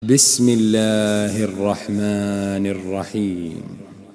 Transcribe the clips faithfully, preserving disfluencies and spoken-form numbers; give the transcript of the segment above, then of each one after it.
بسم الله الرحمن الرحيم.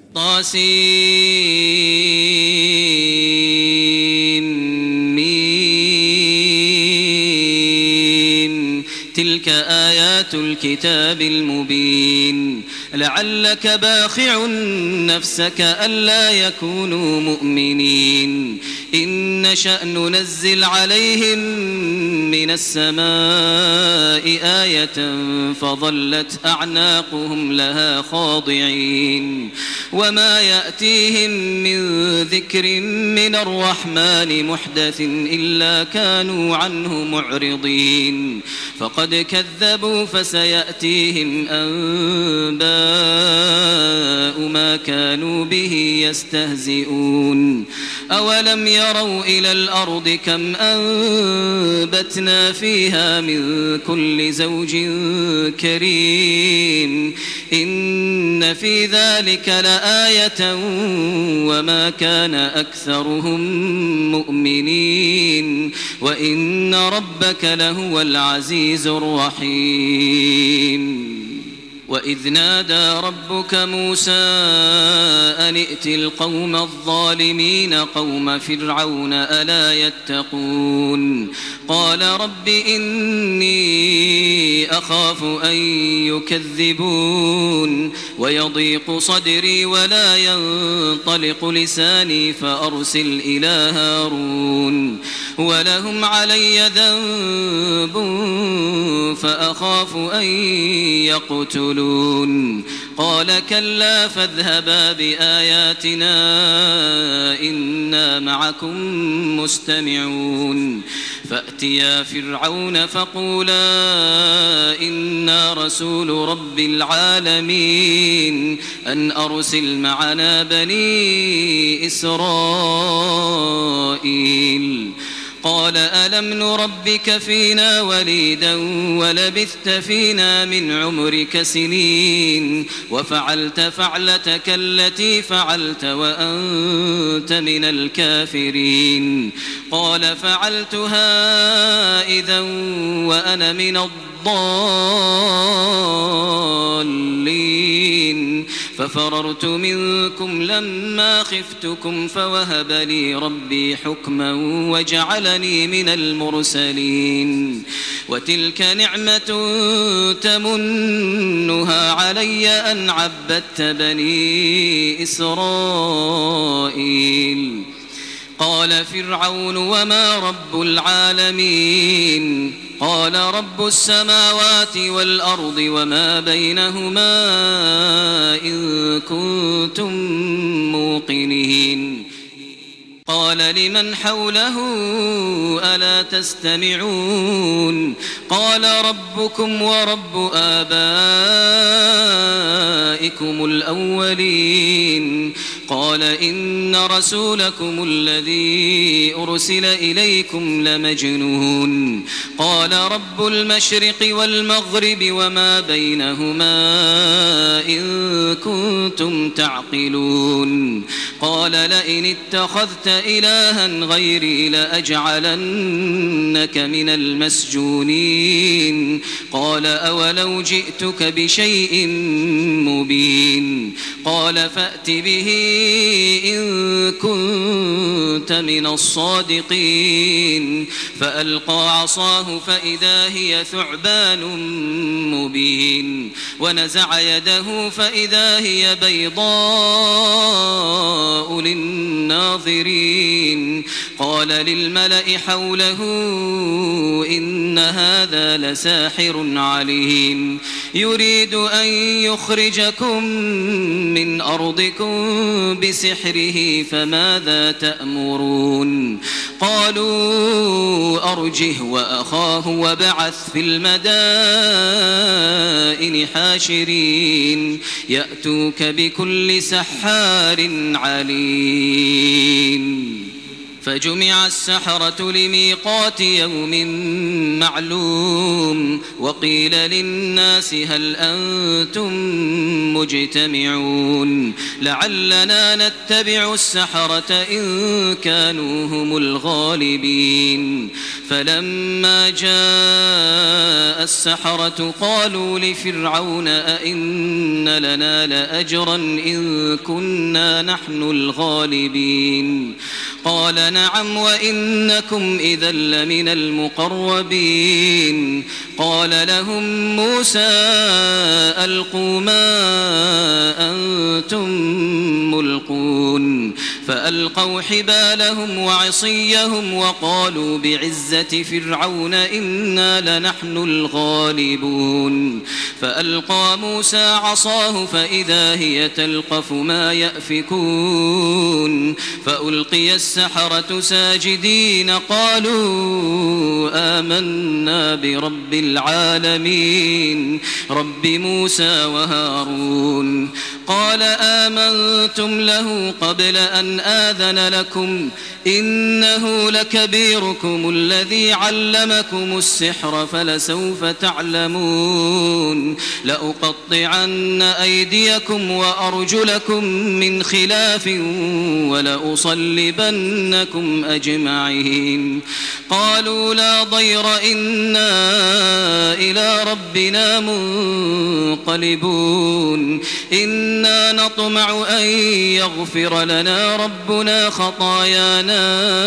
طاسيم. تلك آيات الكتاب المبين. لعلك باخع نفسك ألا يكونوا مؤمنين إن نشأ ننزل عليهم من السماء آية فظلت أعناقهم لها خاضعين وما يأتيهم من ذكر من الرحمن محدث إلا كانوا عنه معرضين فقد كذبوا فسيأتيهم أنباء ما كانوا به يستهزئون أولم يروا إلى الأرض كم أنبتنا فيها من كل زوج كريم إن في ذلك لآية وما كان أكثرهم مؤمنين وإن ربك لهو العزيز الرحيم. وإذ نادى ربك موسى أن ائت القوم الظالمين قوم فرعون ألا يتقون قال رب إني أخاف أن يكذبون ويضيق صدري ولا ينطلق لساني فأرسل إلى هارون ولهم علي ذنب فأخاف أن يقتلون قال كلا فاذهبا بآياتنا إنا معكم مستمعون فأتيا فرعون فقولا إنا رسول رب العالمين أن أرسل معنا بني إسرائيل قال ألم نربك فينا وليدا ولبثت فينا من عمرك سنين وفعلت فعلتك التي فعلت وأنت من الكافرين قال فعلتها إذا وأنا من الضالين ففررت منكم لما خفتكم فوهب لي ربي حكما وجعلني من المرسلين وتلك نعمة تمنها علي أن عبدت بني إسرائيل قال فرعون وما رب العالمين قال رب السماوات والأرض وما بينهما إن كنتم موقنين قال لمن حوله ألا تستمعون قال ربكم ورب آبائكم الأولين قال إن رسولكم الذي أرسل إليكم لمجنون قال رب المشرق والمغرب وما بينهما إن كنتم تعقلون قال لئن اتخذت إلها غيري لأجعلنك من المسجونين قال أولو جئتك بشيء مبين قال فأت به إن كنت من الصادقين فألقى عصاه فإذا هي ثعبان مبين ونزع يده فإذا هي بيضاء للناظرين قال للملأ حوله إن هذا لساحر عليم يريد أن يخرجكم من أرضكم بسحره فماذا تأمرون قالوا أرجه وأخاه وبعث في المدائن حاشرين يأتوك بكل سحار عليم فجمع السحرة لميقات يوم معلوم وقيل للناس هل أنتم مجتمعون لعلنا نتبع السحرة إن كانوا هم الغالبين فلما جاء السحرة قالوا لفرعون أئن لنا لأجرا إن كنا نحن الغالبين قال نعم وإنكم إذا لمن المقربين قال لهم موسى ألقوا ما أنتم ملقون فألقوا حبالهم وعصيهم وقالوا بعزة فرعون إنا لنحن الغالبون فألقى موسى عصاه فإذا هي تلقف ما يأفكون فألقي السحرة ساجدين قالوا آمنا برب العالمين رب موسى وهارون قال آمنتم له قبل أن آذن لكم إنه لكبيركم الذي علمكم السحر فلسوف تعلمون لأقطعن أيديكم وأرجلكم من خلاف ولأصلبنكم أجمعين قالوا لا ضير إنا إلى ربنا منقلبون إنا نطمع أن يغفر لنا ربنا خطايانا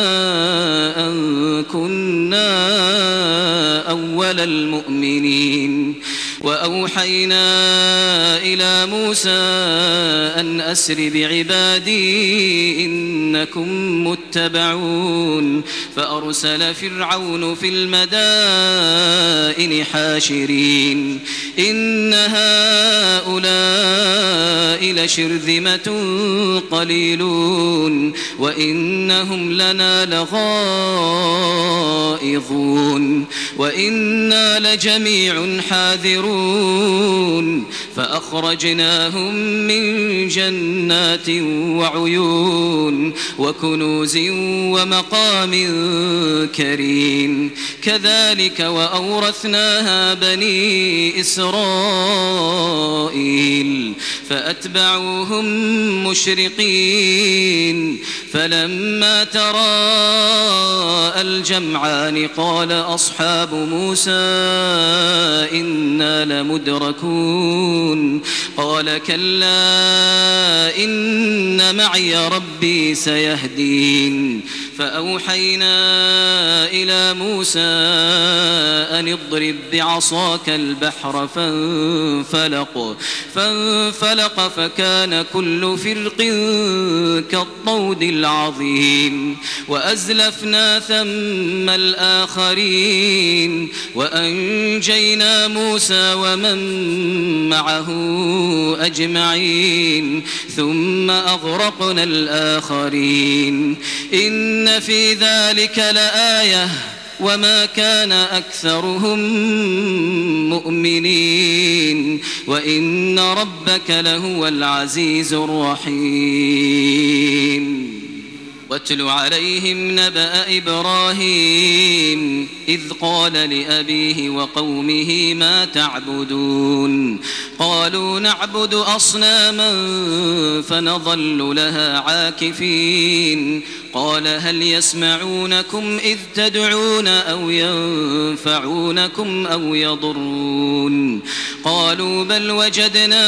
أن كنا أول المؤمنين وأوحينا إلى موسى أن أسر بعبادي إنكم متبعون فأرسل فرعون في المدائن حاشرين إن هؤلاء لشرذمة قليلون وإنهم لنا لغائظون وإنا لجميع حاذرون فأخرجناهم من جنات وعيون وكنوز ومقام كريم كذلك وأورثناها بني إسرائيل فأتبعوهم مشرقين فلما تراءى الجمعان قال أصحاب موسى إنا لمدركون قال كلا إن معي ربي سيهدين فأوحينا إلى موسى أن اضرب بعصاك البحر فانفلق فانفلق فكان كل فرق كالطود العظيم وأزلفنا ثم الآخرين وأنجينا موسى ومن معه أجمعين ثم أغرقنا الآخرين إن في ذلك لآية وما كان أكثرهم مؤمنين وإن ربك لهو العزيز الرحيم واتل عليهم نبأ إبراهيم إذ قال لأبيه وقومه ما تعبدون قالوا نعبد أصناما فنظل لها عاكفين قال هل يسمعونكم إذ تدعون أو ينفعونكم أو يضرون قالوا بل وجدنا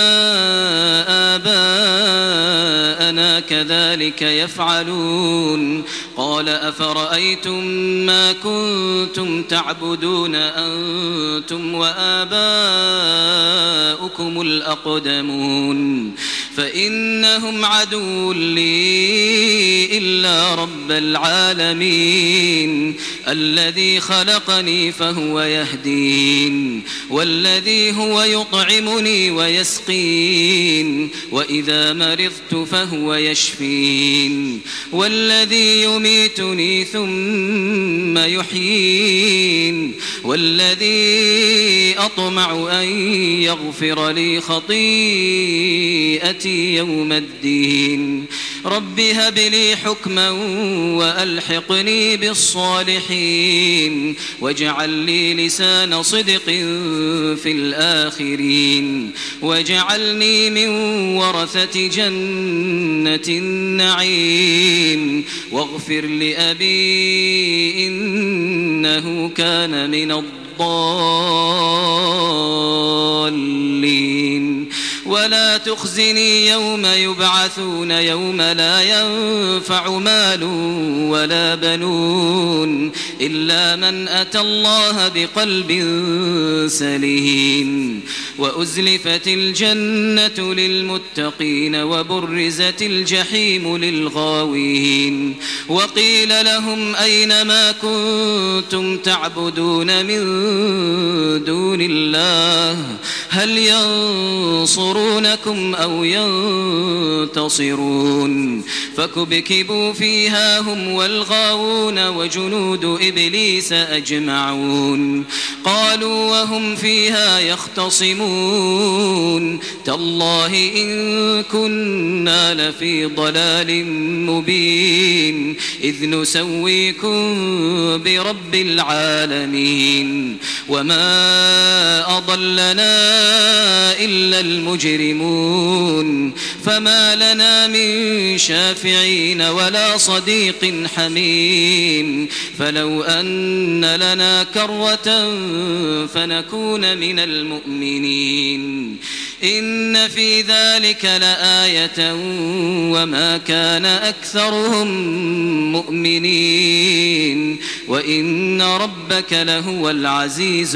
آباءنا كذلك يفعلون قال أفرأيتم ما كنتم تعبدون أنتم وآباؤكم الأقدمون فإنهم عدو لي إلا رب العالمين الذي خلقني فهو يهدين والذي هو يطعمني ويسقين وإذا مرضت فهو يشفين والذي يميتني ثم يحيين والذي أطمع أن يغفر لي خطيئتي وذريتي يوم الدين رب هب لي حكما وألحقني بالصالحين واجعل لي لسان صدق في الآخرين واجعلني من ورثة جنة النعيم واغفر لأبي إنه كان من الضالين ولا تخزني يوم يبعثون يوم لا ينفع مال ولا بنون إلا من أتى الله بقلب سليم وأزلفت الجنة للمتقين وبرزت الجحيم للغاوين وقيل لهم أين ما كنتم تعبدون من دون الله هل ينصرونكم أو ينتصرون فكبكبوا فيها هم والغاوون وجنود إبليس أجمعون قالوا وهم فيها يختصمون تالله إن كنا لفي ضلال مبين إذ نسويكم برب العالمين وما أضلنا إلا المجرمون فما لنا من شافعين ولا صديق حميم فلو أن لنا كرة فنكون من المؤمنين إن في ذلك لآية وما كان أكثرهم مؤمنين وإن ربك لهو العزيز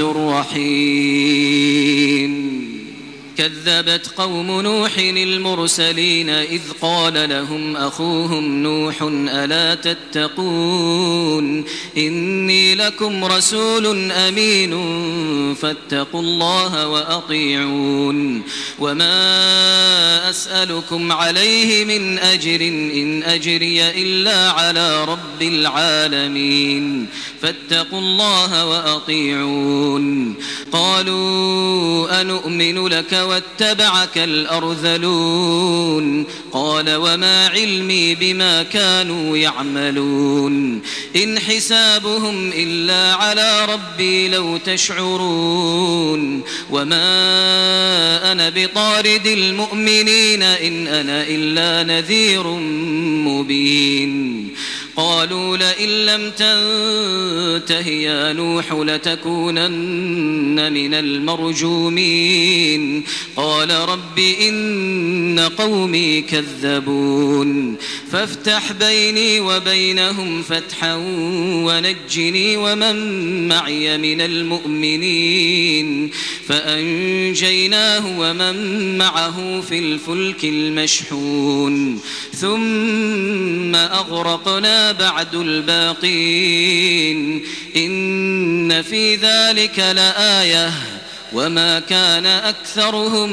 الرحيم كذبت قوم نوح المرسلين إذ قال لهم أخوهم نوح ألا تتقون إني لكم رسول أمين فاتقوا الله وأطيعون وما أسألكم عليه من أجر إن أجري إلا على رب العالمين فاتقوا الله وأطيعون قالوا أنؤمن لك واتبعك الأرذلون قال وما علمي بما كانوا يعملون إن حسابهم إلا على ربي لو تشعرون وما أنا بطارد المؤمنين إن أنا إلا نذير مبين قالوا لئن لم تنته يا نوح لتكونن من المرجومين قال رب إن قومي كذبون فافتح بيني وبينهم فتحا ونجني ومن معي من المؤمنين فأنجيناه ومن معه في الفلك المشحون ثم أغرقنا بعد الباقين إن في ذلك لآية وما كان أكثرهم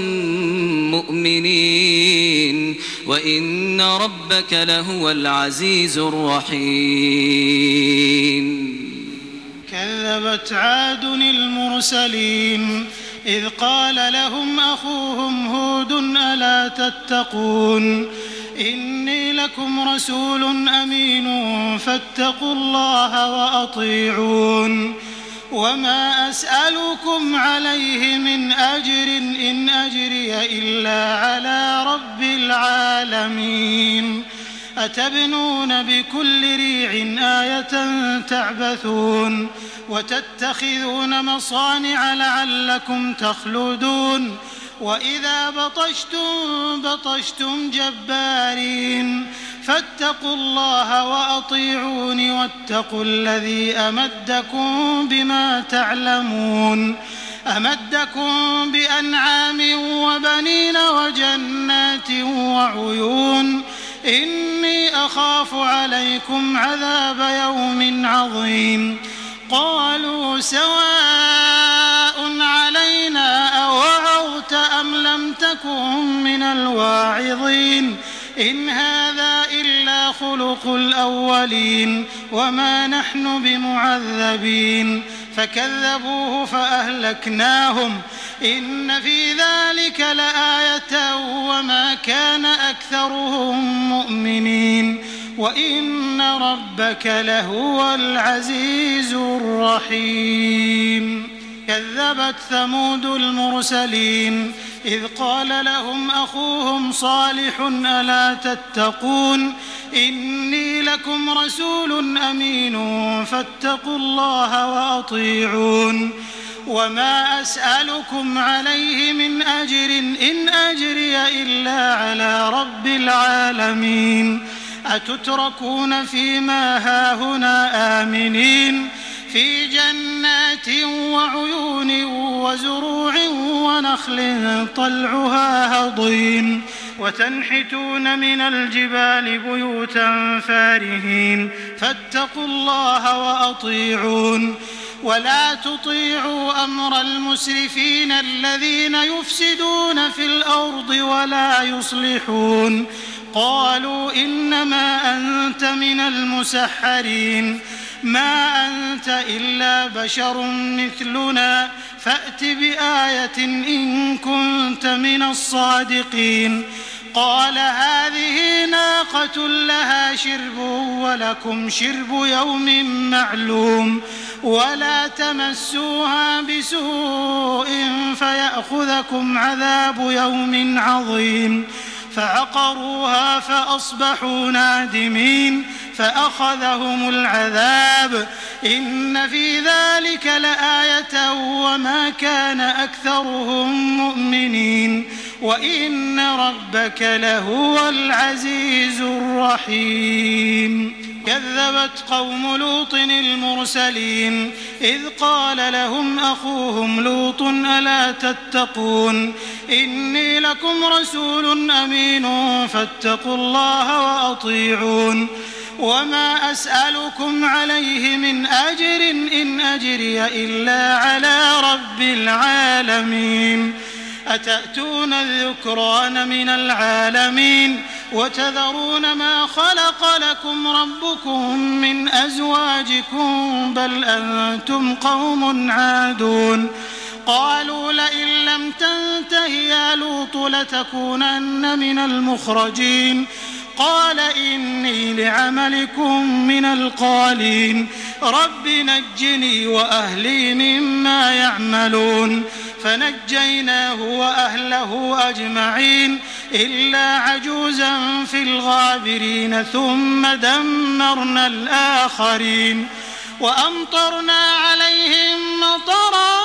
مؤمنين وإن ربك لهو العزيز الرحيم كذبت عاد المرسلين إذ قال لهم أخوهم هود ألا تتقون إني لكم رسول أمين فاتقوا الله وأطيعون وما أسألكم عليه من أجر إن أجري إلا على رب العالمين أتبنون بكل ريع آية تعبثون وتتخذون مصانع لعلكم تخلدون وإذا بطشتم بطشتم جبارين فاتقوا الله وأطيعون واتقوا الذي أمدكم بما تعلمون أمدكم بأنعام وبنين وجنات وعيون إني أخاف عليكم عذاب يوم عظيم قالوا سواء علينا أوعظت أم لم تكن من الواعظين إن هذا إلا خلق الأولين وما نحن بمعذبين فكذبوه فأهلكناهم إن في ذلك لآية وما كان أكثرهم مؤمنين وإن ربك لهو العزيز الرحيم. كذبت ثمود المرسلين إذ قال لهم أخوهم صالح ألا تتقون إني لكم رسول أمين فاتقوا الله وأطيعون وما أسألكم عليه من أجر إن أجري إلا على رب العالمين. أتتركون فيما هاهنا آمنين في جنات وعيون وزروع ونخل طلعها هضيم وتنحتون من الجبال بيوتا فارهين فاتقوا الله وأطيعون ولا تطيعوا أمر المسرفين الذين يفسدون في الأرض ولا يصلحون. قالوا إنما أنت من المسحرين ما أنت إلا بشر مثلنا فأت بآية إن كنت من الصادقين. قال هذه ناقة لها شرب ولكم شرب يوم معلوم ولا تمسوها بسوء فيأخذكم عذاب يوم عظيم. فعقروها فأصبحوا نادمين فأخذهم العذاب إن في ذلك لآية وما كان أكثرهم مؤمنين وإن ربك لهو العزيز الرحيم. كذبت قوم لوط المرسلين إذ قال لهم أخوهم لوط ألا تتقون إني لكم رسول أمين فاتقوا الله وأطيعون وما أسألكم عليه من أجر إن أجري إلا على رب العالمين. أتأتون الذكران من العالمين وتذرون ما خلق لكم ربكم من أزواجكم بل أنتم قوم عادون. قالوا لئن لم تنته يا لوط لتكونن من المخرجين. قال إني لعملكم من القالين رب نجني وأهلي مما يعملون. فنجيناه وأهله أجمعين إلا عجوزا في الغابرين ثم دمرنا الآخرين وأمطرنا عليهم مطرا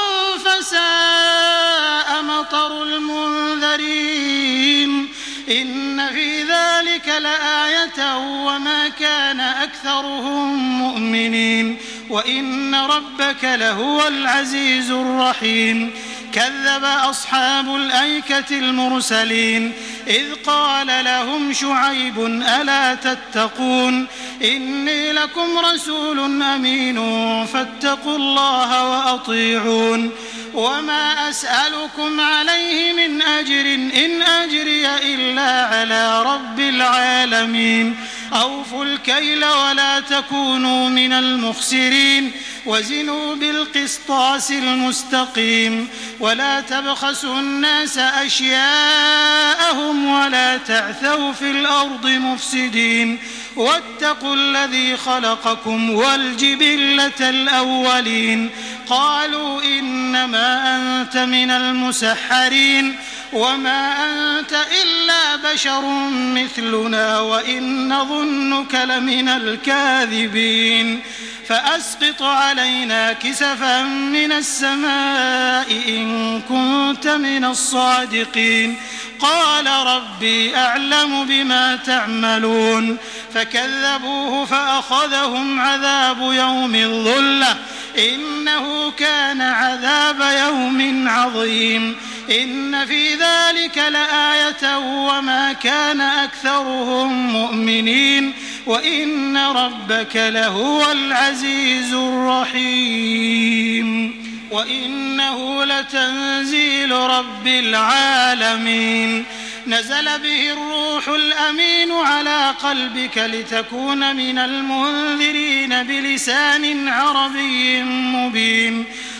فساء مطر المنذرين. إن في ذلك لآية وما كان أكثرهم مؤمنين وإن ربك لهو العزيز الرحيم. كذب أصحاب الأيكة المرسلين إذ قال لهم شعيب ألا تتقون إني لكم رسول أمين فاتقوا الله وأطيعون وما أسألكم عليه من أجر إن أجري إلا على رب العالمين. أوفوا الكيل ولا تكونوا من المخسرين وزنوا بالقسطاس المستقيم ولا تبخسوا الناس أشياءهم ولا تعثوا في الأرض مفسدين واتقوا الذي خلقكم والجبلة الأولين. قالوا إنما أنت من المسحرين وما أنت إلا بشر مثلنا وإن نظنك لمن الكاذبين. فأسقط علينا كسفا من السماء إن كنت من الصادقين. قال ربي أعلم بما تعملون. فكذبوه فأخذهم عذاب يوم الظلة إنه كان عذاب يوم عظيم. إن في ذلك لآية وما كان أكثرهم مؤمنين وإن ربك لهو العزيز الرحيم. وإنه لتنزيل رب العالمين نزل به الروح الأمين على قلبك لتكون من المنذرين بلسان عربي مبين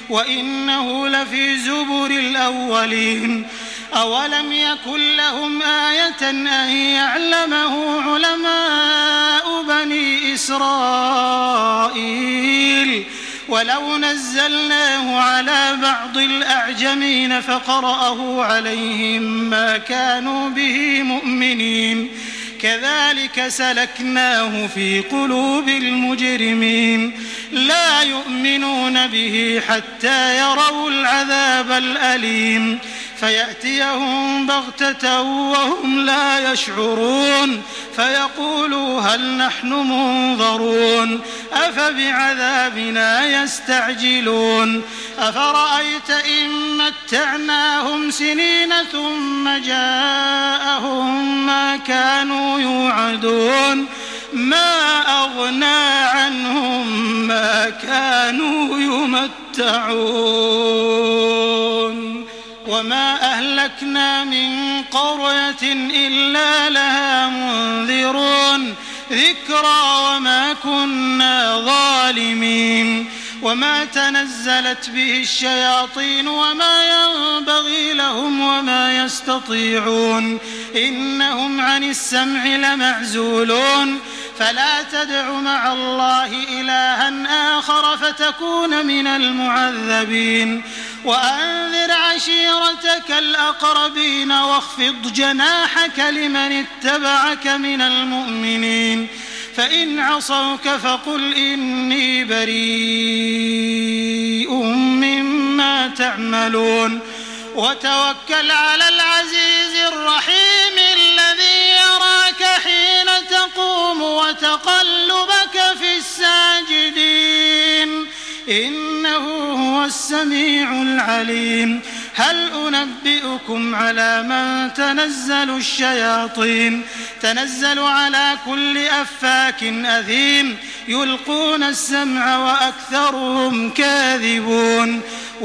وإنه لفي زبر الأولين أولم يكن لهم آية أن يعلمه علماء بني إسرائيل ولو نزلناه على بعض الأعجمين فقرأه عليهم ما كانوا به مؤمنين كذلك سلكناه في قلوب المجرمين لا يؤمنون به حتى يروا العذاب الأليم فيأتيهم بغتة وهم لا يشعرون فيقولوا هل نحن منظرون أفبعذابنا يستعجلون أفرأيت إن متعناهم سنين ثم جاءهم ما كانوا يوعدون ما أغنى عنهم ما كانوا يمتعون وما أهلكنا من قرية إلا لها منذرون ذكرى وما كنا ظالمين وما تنزلت به الشياطين وما ينبغي لهم وما يستطيعون إنهم عن السمع لمعزولون فلا تدع مع الله إلها آخر فتكون من المعذبين وأنذر عشيرتك الأقربين واخفض جناحك لمن اتبعك من المؤمنين فإن عصوك فقل إني بريء مما تعملون وتوكل على العزيز الرحيم الذي يراك حين تقوم وتقلبك في الساجدين إنه هو السميع العليم هل أنبئكم على من تنزل الشياطين تنزل على كل أفاك أثيم يلقون السمع وأكثرهم كاذبون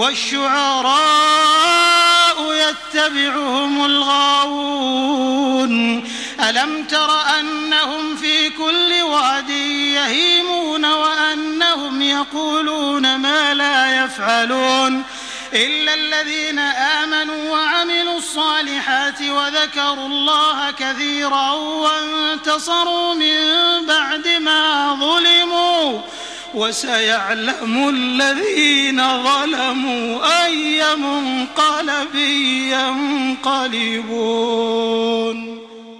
والشعراء يتبعهم الغاوون ألم تر أنهم في كل واد يهيمون وأنهم يقولون ما لا يفعلون إلا الذين آمنوا وعملوا الصالحات وذكروا الله كثيرا وانتصروا من بعد ما ظلموا وسيعلم الذين ظلموا أي منقلب ينقلبون.